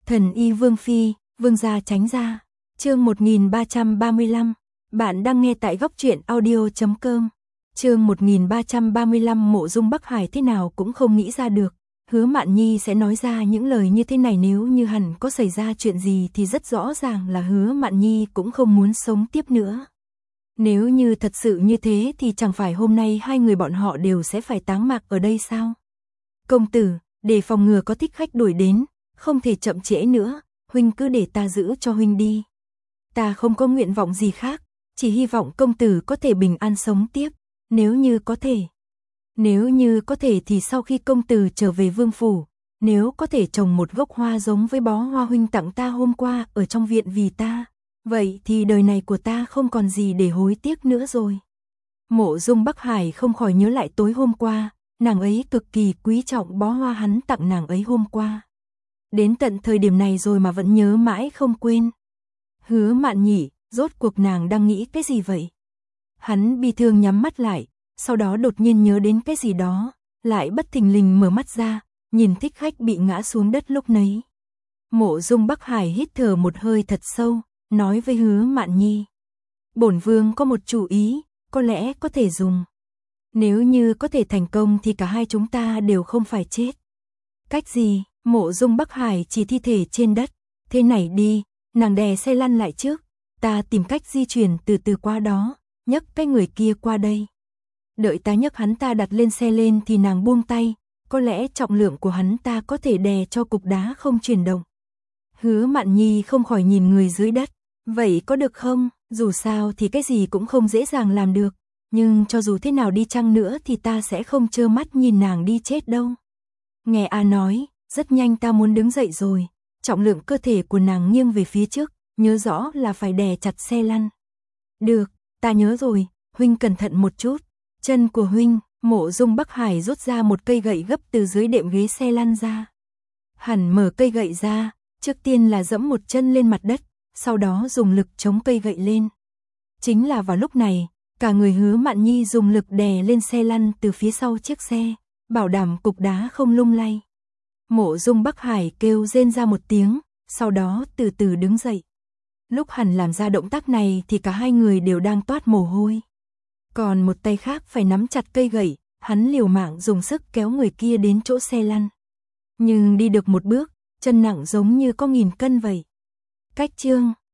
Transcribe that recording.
Thần y Vương Phi, Vương gia tránh ra. Chương 1335. Bạn đang nghe tại góc truyện audio.com. Chương 1335. Mộ Dung Bắc Hải thế nào cũng không nghĩ ra được. Hứa Mạn Nhi sẽ nói ra những lời như thế này nếu như hẳn có xảy ra chuyện gì thì rất rõ ràng là Hứa Mạn Nhi cũng không muốn sống tiếp nữa. Nếu như thật sự như thế thì chẳng phải hôm nay hai người bọn họ đều sẽ phải táng mạc ở đây sao? Công tử, để phòng ngừa có thích khách đuổi đến, không thể chậm trễ nữa, huynh cứ để ta giữ cho huynh đi. Ta không có nguyện vọng gì khác, chỉ hy vọng công tử có thể bình an sống tiếp, nếu như có thể. Nếu như có thể thì sau khi công tử trở về vương phủ, nếu có thể trồng một gốc hoa giống với bó hoa huynh tặng ta hôm qua ở trong viện vì ta, vậy thì đời này của ta không còn gì để hối tiếc nữa rồi. Mộ Dung Bắc Hải không khỏi nhớ lại tối hôm qua, nàng ấy cực kỳ quý trọng bó hoa hắn tặng nàng ấy hôm qua. Đến tận thời điểm này rồi mà vẫn nhớ mãi không quên. Hứa Mạn Nhị, rốt cuộc nàng đang nghĩ cái gì vậy? Hắn bi thương nhắm mắt lại, sau đó đột nhiên nhớ đến cái gì đó, lại bất thình lình mở mắt ra, nhìn thích khách bị ngã xuống đất lúc nấy. Mộ Dung Bắc Hải hít thở một hơi thật sâu, nói với Hứa Mạn Nhi. Bổn vương có một chủ ý, có lẽ có thể dùng. Nếu như có thể thành công thì cả hai chúng ta đều không phải chết. Cách gì? Mộ Dung Bắc Hải chỉ thi thể trên đất. Thế này đi, nàng đè xe lăn lại trước, ta tìm cách di chuyển từ từ qua đó, nhấc cái người kia qua đây. Đợi ta nhấc hắn ta đặt lên xe lên thì nàng buông tay, có lẽ trọng lượng của hắn ta có thể đè cho cục đá không chuyển động. Hứa Mạn Nhi không khỏi nhìn người dưới đất, vậy có được không? Dù sao thì cái gì cũng không dễ dàng làm được, nhưng cho dù thế nào đi chăng nữa thì ta sẽ không trơ mắt nhìn nàng đi chết đâu. Nghe A nói, rất nhanh ta muốn đứng dậy rồi, trọng lượng cơ thể của nàng nghiêng về phía trước, nhớ rõ là phải đè chặt xe lăn. Được, ta nhớ rồi, huynh cẩn thận một chút. Chân của huynh, Mộ Dung Bắc Hải rút ra một cây gậy gấp từ dưới đệm ghế xe lăn ra. Hắn mở cây gậy ra, trước tiên là giẫm một chân lên mặt đất, sau đó dùng lực chống cây gậy lên. Chính là vào lúc này, cả người Hứa Mạn Nhi dùng lực đè lên xe lăn từ phía sau chiếc xe, bảo đảm cục đá không lung lay. Mộ Dung Bắc Hải kêu rên ra một tiếng, sau đó từ từ đứng dậy. Lúc hắn làm ra động tác này thì cả hai người đều đang toát mồ hôi. Còn một tay khác phải nắm chặt cây gậy, hắn liều mạng dùng sức kéo người kia đến chỗ xe lăn. Nhưng đi được một bước, chân nặng giống như có 1000 cân vậy. Cách chương,